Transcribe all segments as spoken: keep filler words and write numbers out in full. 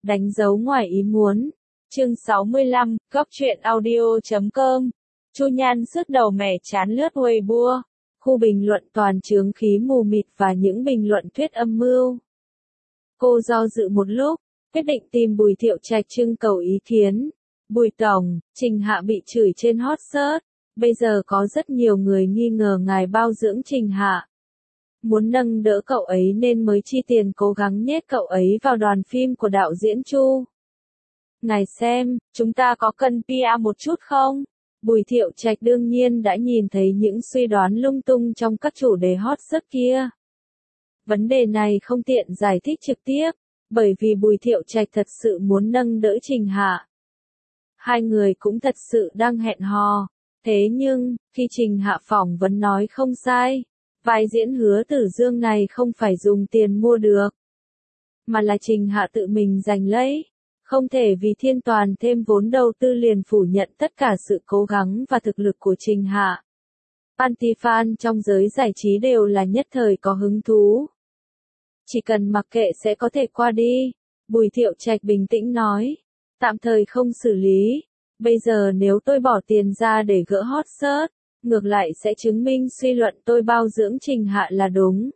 Đánh dấu ngoài ý muốn. Chương sáu mươi lăm, góc truyện audio chấm com. Chu Nhan sứt đầu mẻ chán lướt Weibo. Khu bình luận toàn chướng khí mù mịt và những bình luận thuyết âm mưu. Cô do dự một lúc, quyết định tìm Bùi Thiệu Trạch trưng cầu ý kiến. Bùi Tổng, Trình Hạ bị chửi trên hot search. Bây giờ có rất nhiều người nghi ngờ ngài bao dưỡng Trình Hạ. Muốn nâng đỡ cậu ấy nên mới chi tiền cố gắng nhét cậu ấy vào đoàn phim của đạo diễn Chu. Ngài xem, chúng ta có cần pê e một chút không? Bùi Thiệu Trạch đương nhiên đã nhìn thấy những suy đoán lung tung trong các chủ đề hot search kia. Vấn đề này không tiện giải thích trực tiếp, bởi vì Bùi Thiệu Trạch thật sự muốn nâng đỡ Trình Hạ. Hai người cũng thật sự đang hẹn hò. Thế nhưng, khi Trình Hạ phỏng vấn nói không sai, vai diễn Hứa Tử Dương này không phải dùng tiền mua được, mà là Trình Hạ tự mình giành lấy. Không thể vì Thiên Toàn thêm vốn đầu tư liền phủ nhận tất cả sự cố gắng và thực lực của Trình Hạ. Anti-fan trong giới giải trí đều là nhất thời có hứng thú. Chỉ cần mặc kệ sẽ có thể qua đi. Bùi Thiệu Trạch bình tĩnh nói. Tạm thời không xử lý. Bây giờ nếu tôi bỏ tiền ra để gỡ hot search, ngược lại sẽ chứng minh suy luận tôi bao dưỡng Trình Hạ là đúng.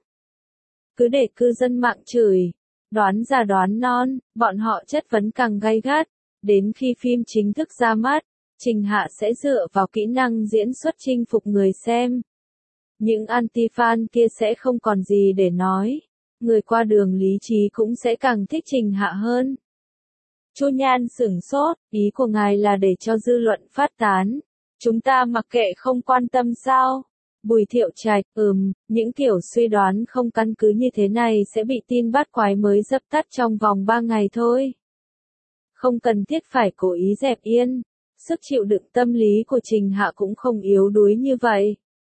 Cứ để cư dân mạng chửi, đoán già đoán non, bọn họ chất vấn càng gay gắt. Đến khi phim chính thức ra mắt, Trình Hạ sẽ dựa vào kỹ năng diễn xuất chinh phục người xem. Những anti-fan kia sẽ không còn gì để nói. Người qua đường lý trí cũng sẽ càng thích Trình Hạ hơn. Chu Nhan sửng sốt, ý của ngài là để cho dư luận phát tán. Chúng ta mặc kệ không quan tâm sao? Bùi Thiệu Trạch, ừm, những kiểu suy đoán không căn cứ như thế này sẽ bị tin bắt quái mới dập tắt trong vòng ba ngày thôi. Không cần thiết phải cố ý dẹp yên. Sức chịu đựng tâm lý của Trình Hạ cũng không yếu đuối như vậy.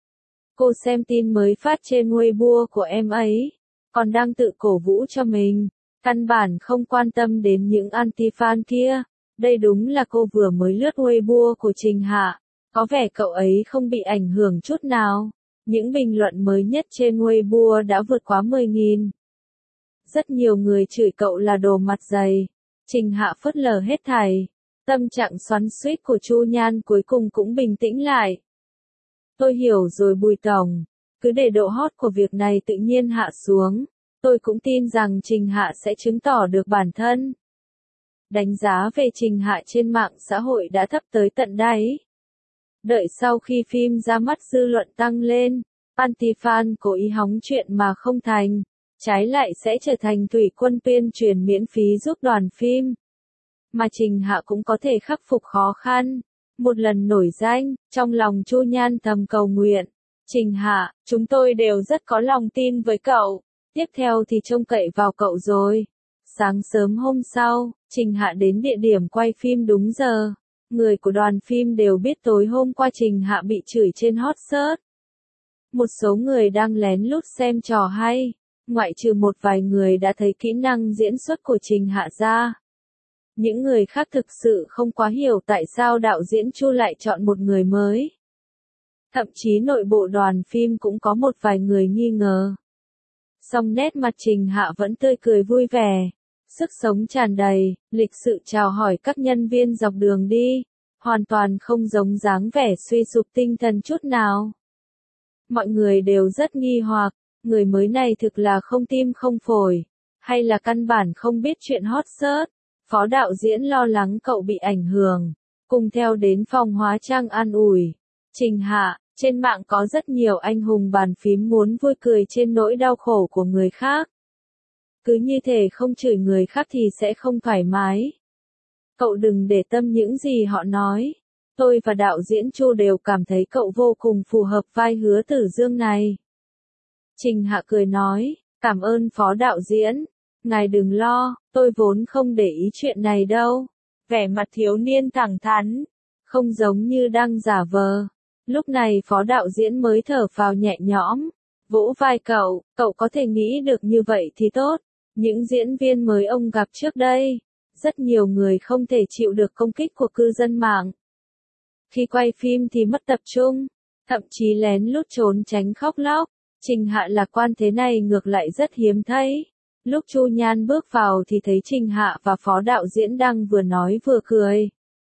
Cô xem tin mới phát trên Weibo của em ấy, còn đang tự cổ vũ cho mình. Căn bản không quan tâm đến những anti-fan kia. Đây đúng là cô vừa mới lướt Weibo của Trình Hạ. Có vẻ cậu ấy không bị ảnh hưởng chút nào. Những bình luận mới nhất trên Weibo đã vượt quá mười nghìn. Rất nhiều người chửi cậu là đồ mặt dày. Trình Hạ phớt lờ hết thảy. Tâm trạng xoắn xuýt của Chu Nhan cuối cùng cũng bình tĩnh lại. Tôi hiểu rồi Bùi Tổng. Cứ để độ hot của việc này tự nhiên hạ xuống. Tôi cũng tin rằng Trình Hạ sẽ chứng tỏ được bản thân. Đánh giá về Trình Hạ trên mạng xã hội đã thấp tới tận đáy. Đợi sau khi phim ra mắt dư luận tăng lên, anti-fan cố ý hóng chuyện mà không thành, trái lại sẽ trở thành thủy quân tuyên truyền miễn phí giúp đoàn phim. Mà Trình Hạ cũng có thể khắc phục khó khăn. Một lần nổi danh, trong lòng Chu Nhan thầm cầu nguyện. Trình Hạ, chúng tôi đều rất có lòng tin với cậu. Tiếp theo thì trông cậy vào cậu rồi. Sáng sớm hôm sau, Trình Hạ đến địa điểm quay phim đúng giờ. Người của đoàn phim đều biết tối hôm qua Trình Hạ bị chửi trên hot search. Một số người đang lén lút xem trò hay, ngoại trừ một vài người đã thấy kỹ năng diễn xuất của Trình Hạ ra. Những người khác thực sự không quá hiểu tại sao đạo diễn Chu lại chọn một người mới. Thậm chí nội bộ đoàn phim cũng có một vài người nghi ngờ. Song nét mặt Trình Hạ vẫn tươi cười vui vẻ, sức sống tràn đầy, lịch sự chào hỏi các nhân viên dọc đường đi, hoàn toàn không giống dáng vẻ suy sụp tinh thần chút nào. Mọi người đều rất nghi hoặc, người mới này thực là không tim không phổi, hay là căn bản không biết chuyện hot search. Phó đạo diễn lo lắng cậu bị ảnh hưởng, cùng theo đến phòng hóa trang an ủi. Trình Hạ, trên mạng có rất nhiều anh hùng bàn phím muốn vui cười trên nỗi đau khổ của người khác. Cứ như thể không chửi người khác thì sẽ không thoải mái. Cậu đừng để tâm những gì họ nói. Tôi và đạo diễn Chu đều cảm thấy cậu vô cùng phù hợp vai Hứa Tử Dương này. Trình Hạ cười nói, cảm ơn phó đạo diễn. Ngài đừng lo, tôi vốn không để ý chuyện này đâu. Vẻ mặt thiếu niên thẳng thắn, không giống như đang giả vờ. Lúc này phó đạo diễn mới thở phào nhẹ nhõm, vỗ vai cậu, cậu có thể nghĩ được như vậy thì tốt. Những diễn viên mới ông gặp trước đây, rất nhiều người không thể chịu được công kích của cư dân mạng. Khi quay phim thì mất tập trung, thậm chí lén lút trốn tránh khóc lóc. Trình Hạ lạc quan thế này ngược lại rất hiếm thấy. Lúc Chu Nhan bước vào thì thấy Trình Hạ và phó đạo diễn đang vừa nói vừa cười.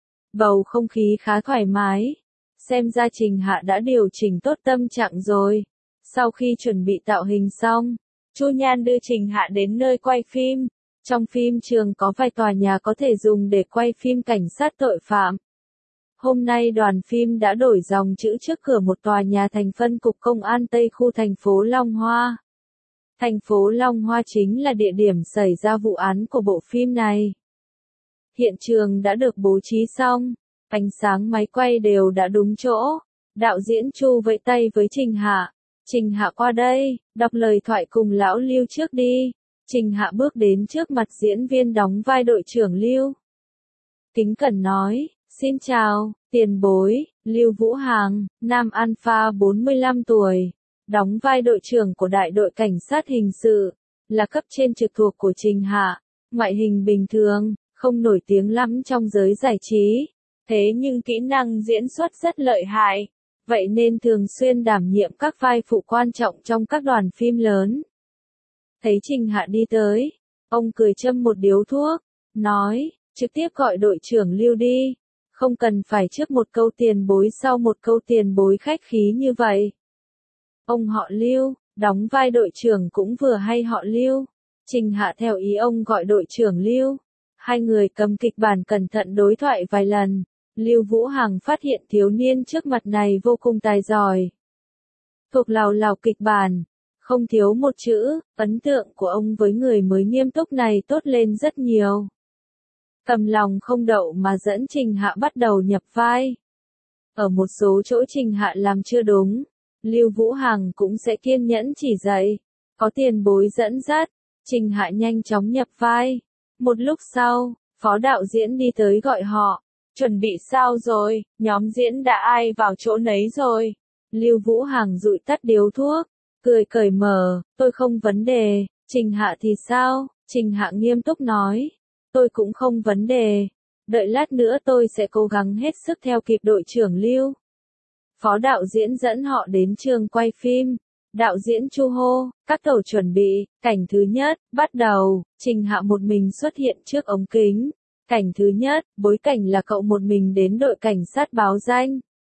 Bầu không khí khá thoải mái. Xem ra Trình Hạ đã điều chỉnh tốt tâm trạng rồi. Sau khi chuẩn bị tạo hình xong, Chu Nhan đưa Trình Hạ đến nơi quay phim. Trong phim trường có vài tòa nhà có thể dùng để quay phim cảnh sát tội phạm. Hôm nay đoàn phim đã đổi dòng chữ trước cửa một tòa nhà thành phân cục công an Tây khu thành phố Long Hoa. Thành phố Long Hoa chính là địa điểm xảy ra vụ án của bộ phim này. Hiện trường đã được bố trí xong, ánh sáng máy quay đều đã đúng chỗ. Đạo diễn Chu vẫy tay với Trình Hạ. Trình Hạ qua đây, đọc lời thoại cùng lão Lưu trước đi. Trình Hạ bước đến trước mặt diễn viên đóng vai đội trưởng Lưu. Kính cẩn nói, xin chào, tiền bối, Lưu Vũ Hàng, nam alpha bốn mươi lăm tuổi, đóng vai đội trưởng của đại đội cảnh sát hình sự, là cấp trên trực thuộc của Trình Hạ, ngoại hình bình thường, không nổi tiếng lắm trong giới giải trí, thế nhưng kỹ năng diễn xuất rất lợi hại, vậy nên thường xuyên đảm nhiệm các vai phụ quan trọng trong các đoàn phim lớn. Thấy Trình Hạ đi tới, ông cười châm một điếu thuốc, nói, trực tiếp gọi đội trưởng Lưu đi, không cần phải trước một câu tiền bối sau một câu tiền bối khách khí như vậy. Ông họ Lưu, đóng vai đội trưởng cũng vừa hay họ Lưu. Trình Hạ theo ý ông gọi đội trưởng Lưu. Hai người cầm kịch bản cẩn thận đối thoại vài lần. Lưu Vũ Hằng phát hiện thiếu niên trước mặt này vô cùng tài giỏi. Thuộc lào lào kịch bản, không thiếu một chữ, ấn tượng của ông với người mới nghiêm túc này tốt lên rất nhiều. Cầm lòng không đậu mà dẫn Trình Hạ bắt đầu nhập vai. Ở một số chỗ Trình Hạ làm chưa đúng, Lưu Vũ Hằng cũng sẽ kiên nhẫn chỉ dạy. Có tiền bối dẫn dắt, Trình Hạ nhanh chóng nhập vai. Một lúc sau, phó đạo diễn đi tới gọi họ. Chuẩn bị sao rồi, nhóm diễn đã ai vào chỗ nấy rồi. Lưu Vũ Hằng dụi tắt điếu thuốc, cười cởi mở, tôi không vấn đề. Trình Hạ thì sao? Trình Hạ nghiêm túc nói. Tôi cũng không vấn đề. Đợi lát nữa tôi sẽ cố gắng hết sức theo kịp đội trưởng Lưu. Phó đạo diễn dẫn họ đến trường quay phim. Đạo diễn Chu hô, các tàu chuẩn bị, cảnh thứ nhất, bắt đầu. Trình Hạ một mình xuất hiện trước ống kính. Cảnh thứ nhất, bối cảnh là cậu một mình đến đội cảnh sát báo danh.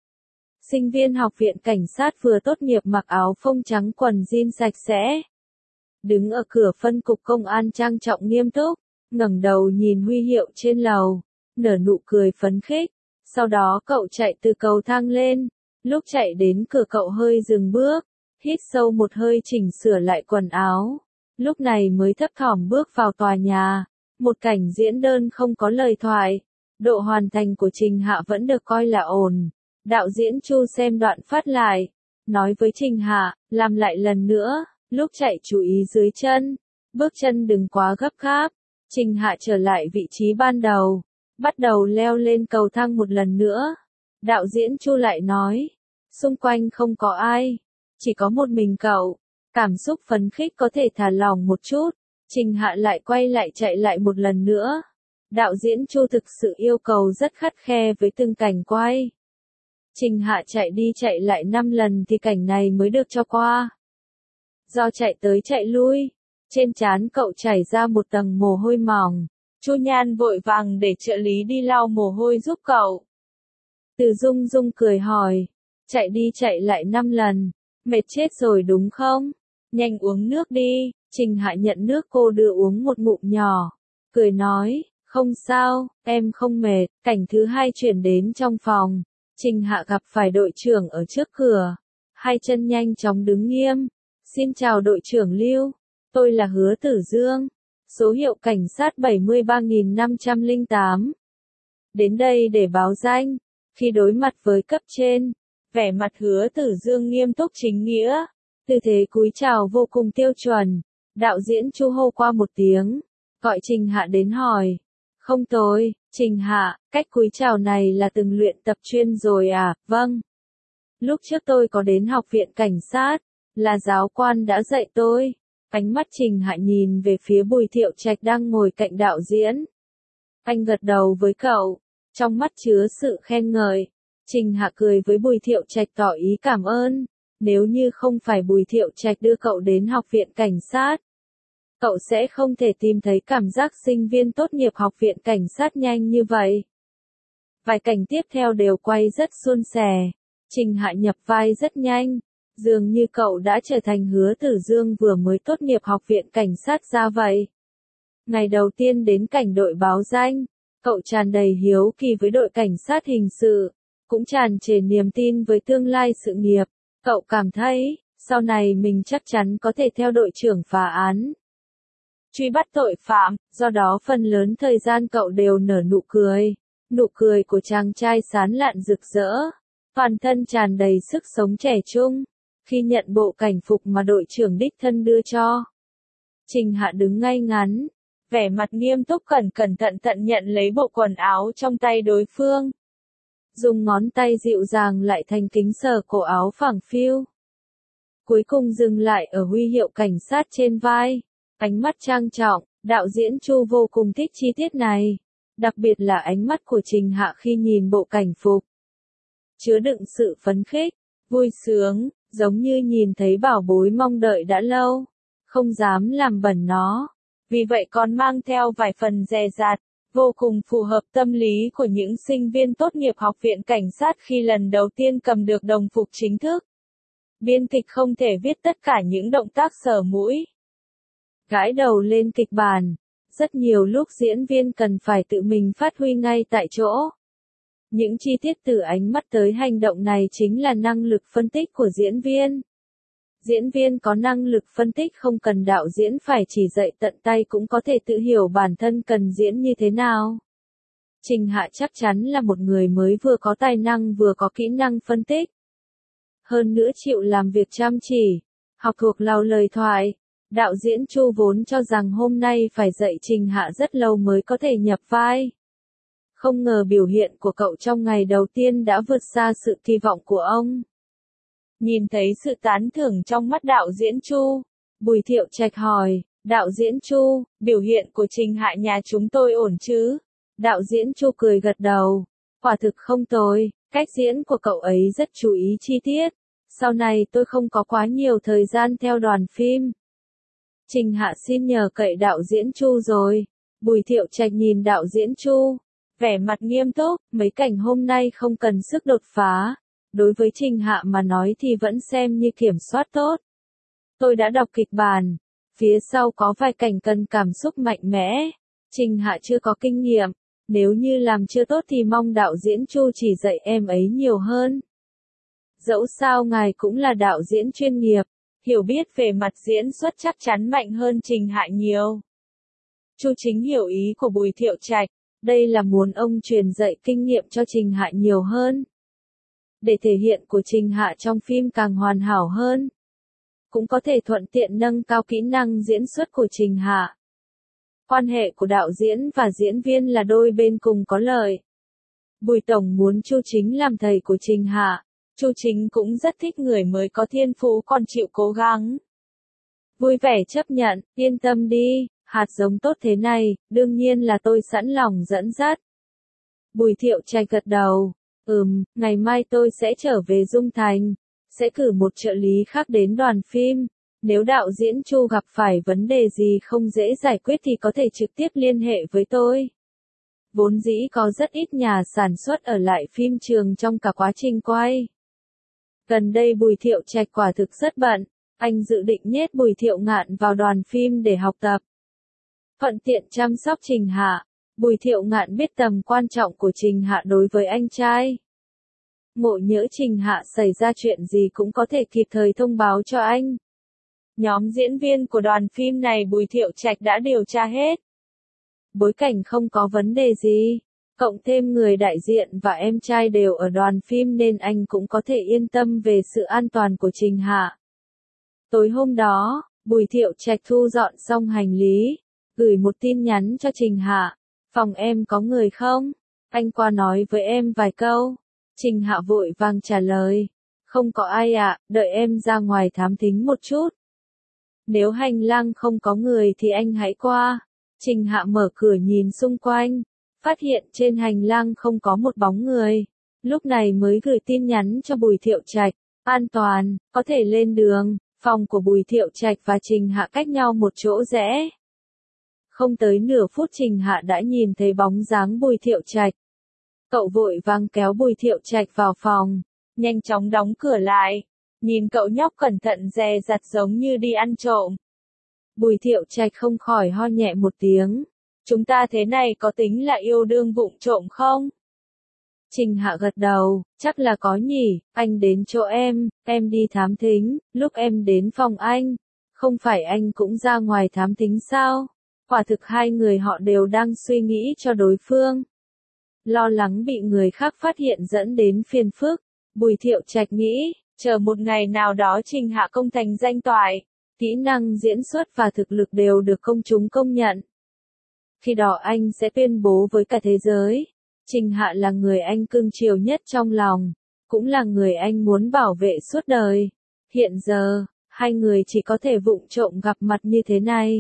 Sinh viên học viện cảnh sát vừa tốt nghiệp mặc áo phông trắng quần jean sạch sẽ. Đứng ở cửa phân cục công an trang trọng nghiêm túc, ngẩng đầu nhìn huy hiệu trên lầu, nở nụ cười phấn khích. Sau đó cậu chạy từ cầu thang lên, lúc chạy đến cửa cậu hơi dừng bước, hít sâu một hơi chỉnh sửa lại quần áo. Lúc này mới thấp thỏm bước vào tòa nhà. Một cảnh diễn đơn không có lời thoại. Độ hoàn thành của Trình Hạ vẫn được coi là ổn. Đạo diễn Chu xem đoạn phát lại. Nói với Trình Hạ, làm lại lần nữa. Lúc chạy chú ý dưới chân. Bước chân đừng quá gấp gáp. Trình Hạ trở lại vị trí ban đầu. Bắt đầu leo lên cầu thang một lần nữa. Đạo diễn Chu lại nói. Xung quanh không có ai. Chỉ có một mình cậu. Cảm xúc phấn khích có thể thả lỏng một chút. Trình Hạ lại quay lại chạy lại một lần nữa. Đạo diễn Chu thực sự yêu cầu rất khắt khe với từng cảnh quay. Trình Hạ chạy đi chạy lại năm lần thì cảnh này mới được cho qua. Do chạy tới chạy lui, trên trán cậu chảy ra một tầng mồ hôi mỏng. Chu Nhan vội vàng để trợ lý đi lau mồ hôi giúp cậu. Từ Dung Dung cười hỏi, chạy đi chạy lại năm lần, mệt chết rồi đúng không? Nhanh uống nước đi. Trình Hạ nhận nước cô đưa uống một ngụm nhỏ, cười nói, không sao, em không mệt. Cảnh thứ hai chuyển đến trong phòng, Trình Hạ gặp phải đội trưởng ở trước cửa, hai chân nhanh chóng đứng nghiêm. Xin chào đội trưởng Lưu, tôi là Hứa Tử Dương, số hiệu cảnh sát bảy mươi ba nghìn năm trăm lẻ tám. Đến đây để báo danh. Khi đối mặt với cấp trên, vẻ mặt Hứa Tử Dương nghiêm túc chính nghĩa, tư thế cúi chào vô cùng tiêu chuẩn. Đạo diễn Chu hô qua một tiếng, gọi Trình Hạ đến hỏi. Không tồi, Trình Hạ, cách cúi chào này là từng luyện tập chuyên rồi à? Vâng. Lúc trước tôi có đến học viện cảnh sát, là giáo quan đã dạy tôi. Ánh mắt Trình Hạ nhìn về phía Bùi Thiệu Trạch đang ngồi cạnh đạo diễn. Anh gật đầu với cậu, trong mắt chứa sự khen ngợi. Trình Hạ cười với Bùi Thiệu Trạch tỏ ý cảm ơn. Nếu như không phải Bùi Thiệu Trạch đưa cậu đến học viện cảnh sát, cậu sẽ không thể tìm thấy cảm giác sinh viên tốt nghiệp học viện cảnh sát nhanh như vậy. Vài cảnh tiếp theo đều quay rất suôn sẻ. Trình Hạ nhập vai rất nhanh. Dường như cậu đã trở thành Hứa Tử Dương vừa mới tốt nghiệp học viện cảnh sát ra vậy. Ngày đầu tiên đến cảnh đội báo danh, cậu tràn đầy hiếu kỳ với đội cảnh sát hình sự, cũng tràn trề niềm tin với tương lai sự nghiệp. Cậu cảm thấy, sau này mình chắc chắn có thể theo đội trưởng phá án, truy bắt tội phạm, do đó phần lớn thời gian cậu đều nở nụ cười. Nụ cười của chàng trai sán lạn rực rỡ, toàn thân tràn đầy sức sống trẻ trung, khi nhận bộ cảnh phục mà đội trưởng đích thân đưa cho. Trình Hạ đứng ngay ngắn, vẻ mặt nghiêm túc cẩn cẩn thận thận nhận lấy bộ quần áo trong tay đối phương. Dùng ngón tay dịu dàng lại thành kính sờ cổ áo phẳng phiu. Cuối cùng dừng lại ở huy hiệu cảnh sát trên vai. Ánh mắt trang trọng, đạo diễn Chu vô cùng thích chi tiết này. Đặc biệt là ánh mắt của Trình Hạ khi nhìn bộ cảnh phục. Chứa đựng sự phấn khích, vui sướng, giống như nhìn thấy bảo bối mong đợi đã lâu. Không dám làm bẩn nó. Vì vậy còn mang theo vài phần dè dặt, vô cùng phù hợp tâm lý của những sinh viên tốt nghiệp học viện cảnh sát khi lần đầu tiên cầm được đồng phục chính thức. Biên kịch không thể viết tất cả những động tác sờ mũi, gãi đầu lên kịch bản. Rất nhiều lúc diễn viên cần phải tự mình phát huy ngay tại chỗ. Những chi tiết từ ánh mắt tới hành động này chính là năng lực phân tích của diễn viên. Diễn viên có năng lực phân tích không cần đạo diễn phải chỉ dạy tận tay cũng có thể tự hiểu bản thân cần diễn như thế nào. Trình Hạ chắc chắn là một người mới vừa có tài năng vừa có kỹ năng phân tích. Hơn nữa chịu làm việc chăm chỉ, học thuộc lào lời thoại. Đạo diễn Chu vốn cho rằng hôm nay phải dạy Trình Hạ rất lâu mới có thể nhập vai. Không ngờ biểu hiện của cậu trong ngày đầu tiên đã vượt xa sự kỳ vọng của ông. Nhìn thấy sự tán thưởng trong mắt đạo diễn Chu, Bùi Thiệu Trạch hỏi, đạo diễn Chu, biểu hiện của Trình Hạ nhà chúng tôi ổn chứ? Đạo diễn Chu cười gật đầu, quả thực không tồi, cách diễn của cậu ấy rất chú ý chi tiết. Sau này tôi không có quá nhiều thời gian theo đoàn phim. Trình Hạ xin nhờ cậy đạo diễn Chu rồi. Bùi Thiệu Trạch nhìn đạo diễn Chu, vẻ mặt nghiêm túc, mấy cảnh hôm nay không cần sức đột phá. Đối với Trình Hạ mà nói thì vẫn xem như kiểm soát tốt. Tôi đã đọc kịch bản, phía sau có vài cảnh cần cảm xúc mạnh mẽ. Trình Hạ chưa có kinh nghiệm, nếu như làm chưa tốt thì mong đạo diễn Chu chỉ dạy em ấy nhiều hơn. Dẫu sao ngài cũng là đạo diễn chuyên nghiệp, hiểu biết về mặt diễn xuất chắc chắn mạnh hơn Trình Hạ nhiều. Chu Chính hiểu ý của Bùi Thiệu Trạch, đây là muốn ông truyền dạy kinh nghiệm cho Trình Hạ nhiều hơn. Để thể hiện của Trình Hạ trong phim càng hoàn hảo hơn. Cũng có thể thuận tiện nâng cao kỹ năng diễn xuất của Trình Hạ. Quan hệ của đạo diễn và diễn viên là đôi bên cùng có lợi. Bùi Tổng muốn Chu Chính làm thầy của Trình Hạ. Chu Chính cũng rất thích người mới có thiên phú còn chịu cố gắng. Vui vẻ chấp nhận, yên tâm đi, hạt giống tốt thế này, đương nhiên là tôi sẵn lòng dẫn dắt. Bùi Thiệu Trạch gật đầu, ừm, ngày mai tôi sẽ trở về Dung Thành, sẽ cử một trợ lý khác đến đoàn phim. Nếu đạo diễn Chu gặp phải vấn đề gì không dễ giải quyết thì có thể trực tiếp liên hệ với tôi. Vốn dĩ có rất ít nhà sản xuất ở lại phim trường trong cả quá trình quay. Gần đây Bùi Thiệu Trạch quả thực rất bận, anh dự định nhét Bùi Thiệu Ngạn vào đoàn phim để học tập. Thuận tiện chăm sóc Trình Hạ, Bùi Thiệu Ngạn biết tầm quan trọng của Trình Hạ đối với anh trai. Ngộ nhỡ Trình Hạ xảy ra chuyện gì cũng có thể kịp thời thông báo cho anh. Nhóm diễn viên của đoàn phim này Bùi Thiệu Trạch đã điều tra hết. Bối cảnh không có vấn đề gì, cộng thêm người đại diện và em trai đều ở đoàn phim nên anh cũng có thể yên tâm về sự an toàn của Trình Hạ. Tối hôm đó, Bùi Thiệu Trạch thu dọn xong hành lý, gửi một tin nhắn cho Trình Hạ. Phòng em có người không? Anh qua nói với em vài câu. Trình Hạ vội vàng trả lời. Không có ai ạ, đợi em ra ngoài thám thính một chút. Nếu hành lang không có người thì anh hãy qua. Trình Hạ mở cửa nhìn xung quanh, phát hiện trên hành lang không có một bóng người. Lúc này mới gửi tin nhắn cho Bùi Thiệu Trạch. An toàn, có thể lên đường. Phòng của Bùi Thiệu Trạch và Trình Hạ cách nhau một chỗ rẽ. Không tới nửa phút Trình Hạ đã nhìn thấy bóng dáng Bùi Thiệu Trạch. Cậu vội vàng kéo Bùi Thiệu Trạch vào phòng, nhanh chóng đóng cửa lại, nhìn cậu nhóc cẩn thận dè dặt giống như đi ăn trộm. Bùi Thiệu Trạch không khỏi ho nhẹ một tiếng. Chúng ta thế này có tính là yêu đương vụng trộm không? Trình Hạ gật đầu, chắc là có nhỉ, anh đến chỗ em, em đi thám thính, lúc em đến phòng anh, không phải anh cũng ra ngoài thám thính sao? Quả thực hai người họ đều đang suy nghĩ cho đối phương. Lo lắng bị người khác phát hiện dẫn đến phiền phức, Bùi Thiệu Trạch nghĩ, chờ một ngày nào đó Trình Hạ công thành danh toại, kỹ năng diễn xuất và thực lực đều được công chúng công nhận. Khi đó anh sẽ tuyên bố với cả thế giới, Trình Hạ là người anh cưng chiều nhất trong lòng, cũng là người anh muốn bảo vệ suốt đời. Hiện giờ, hai người chỉ có thể vụng trộm gặp mặt như thế này.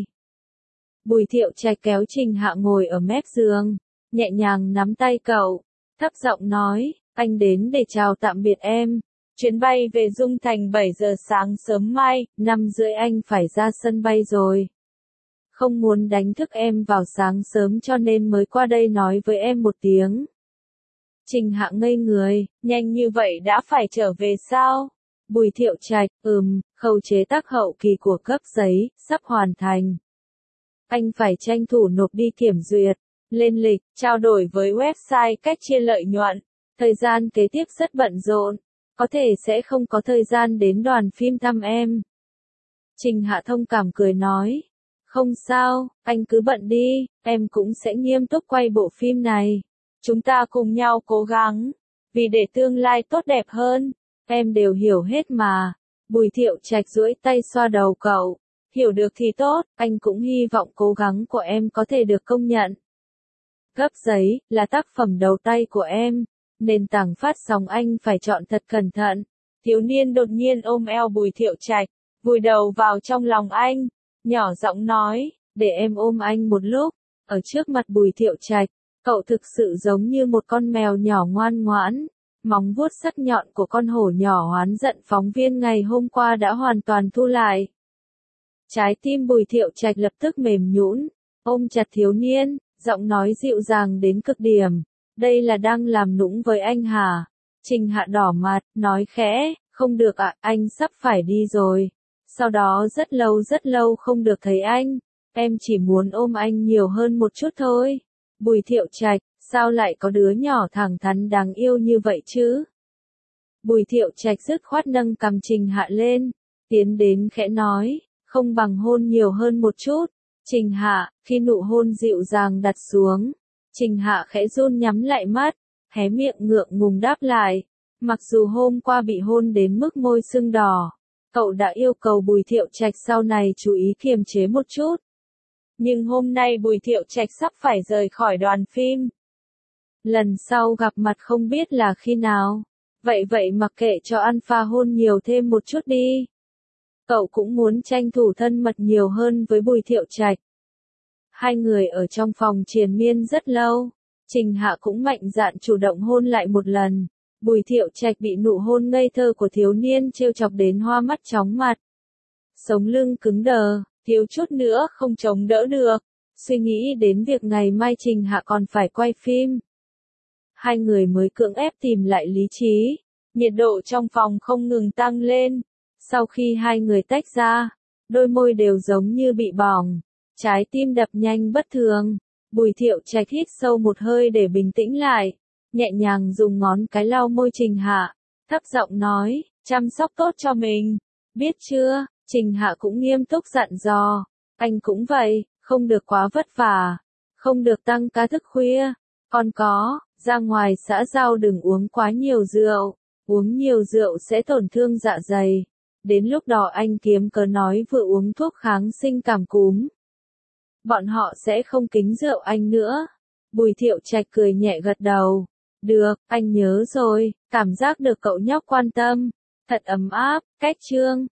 Bùi Thiệu Trạch kéo Trình Hạ ngồi ở mép giường, nhẹ nhàng nắm tay cậu, thấp giọng nói, anh đến để chào tạm biệt em. Chuyến bay về Dung Thành bảy giờ sáng sớm mai, năm rưỡi anh phải ra sân bay rồi. Không muốn đánh thức em vào sáng sớm cho nên mới qua đây nói với em một tiếng. Trình Hạ ngây người, nhanh như vậy đã phải trở về sao? Bùi Thiệu Trạch, ừm, khâu chế tác hậu kỳ của cấp giấy, sắp hoàn thành. Anh phải tranh thủ nộp đi kiểm duyệt, lên lịch, trao đổi với website cách chia lợi nhuận. Thời gian kế tiếp rất bận rộn, có thể sẽ không có thời gian đến đoàn phim thăm em. Trình Hạ thông cảm cười nói. Không sao, anh cứ bận đi, em cũng sẽ nghiêm túc quay bộ phim này. Chúng ta cùng nhau cố gắng, vì để tương lai tốt đẹp hơn, em đều hiểu hết mà. Bùi Thiệu Trạch duỗi tay xoa đầu cậu, hiểu được thì tốt, anh cũng hy vọng cố gắng của em có thể được công nhận. Cấp giấy, là tác phẩm đầu tay của em, nền tảng phát sóng anh phải chọn thật cẩn thận. Thiếu niên đột nhiên ôm eo Bùi Thiệu Trạch, vùi đầu vào trong lòng anh. Nhỏ giọng nói, để em ôm anh một lúc. Ở trước mặt Bùi Thiệu Trạch, cậu thực sự giống như một con mèo nhỏ ngoan ngoãn. Móng vuốt sắc nhọn của con hổ nhỏ oán giận phóng viên ngày hôm qua đã hoàn toàn thu lại. Trái tim Bùi Thiệu Trạch lập tức mềm nhũn, ôm chặt thiếu niên, giọng nói dịu dàng đến cực điểm. Đây là đang làm nũng với anh hả? Trình Hạ đỏ mặt, nói khẽ, không được ạ, anh sắp phải đi rồi. Sau đó rất lâu rất lâu không được thấy anh, em chỉ muốn ôm anh nhiều hơn một chút thôi. Bùi Thiệu Trạch, sao lại có đứa nhỏ thẳng thắn đáng yêu như vậy chứ? Bùi Thiệu Trạch dứt khoát nâng cằm Trình Hạ lên, tiến đến khẽ nói, không bằng hôn nhiều hơn một chút. Trình Hạ, khi nụ hôn dịu dàng đặt xuống, Trình Hạ khẽ run nhắm lại mắt, hé miệng ngượng ngùng đáp lại. Mặc dù hôm qua bị hôn đến mức môi sưng đỏ, cậu đã yêu cầu Bùi Thiệu Trạch sau này chú ý kiềm chế một chút. Nhưng hôm nay Bùi Thiệu Trạch sắp phải rời khỏi đoàn phim. Lần sau gặp mặt không biết là khi nào. Vậy vậy mặc kệ cho Alpha hôn nhiều thêm một chút đi. Cậu cũng muốn tranh thủ thân mật nhiều hơn với Bùi Thiệu Trạch. Hai người ở trong phòng triền miên rất lâu. Trình Hạ cũng mạnh dạn chủ động hôn lại một lần. Bùi Thiệu Trạch bị nụ hôn ngây thơ của thiếu niên trêu chọc đến hoa mắt chóng mặt. Sống lưng cứng đờ, thiếu chút nữa không chống đỡ được. Suy nghĩ đến việc ngày mai Trình Hạ còn phải quay phim. Hai người mới cưỡng ép tìm lại lý trí. Nhiệt độ trong phòng không ngừng tăng lên. Sau khi hai người tách ra, đôi môi đều giống như bị bỏng. Trái tim đập nhanh bất thường. Bùi Thiệu Trạch hít sâu một hơi để bình tĩnh lại. Nhẹ nhàng dùng ngón cái lau môi Trình Hạ, thấp giọng nói, chăm sóc tốt cho mình, biết chưa? Trình Hạ cũng nghiêm túc dặn dò, anh cũng vậy, không được quá vất vả, không được tăng ca thức khuya, còn có, ra ngoài xã giao đừng uống quá nhiều rượu, uống nhiều rượu sẽ tổn thương dạ dày, đến lúc đó anh kiếm cớ nói vừa uống thuốc kháng sinh cảm cúm. Bọn họ sẽ không kính rượu anh nữa. Bùi Thiệu Trạch cười nhẹ gật đầu. Được, anh nhớ rồi, cảm giác được cậu nhóc quan tâm. Thật ấm áp, cách chương.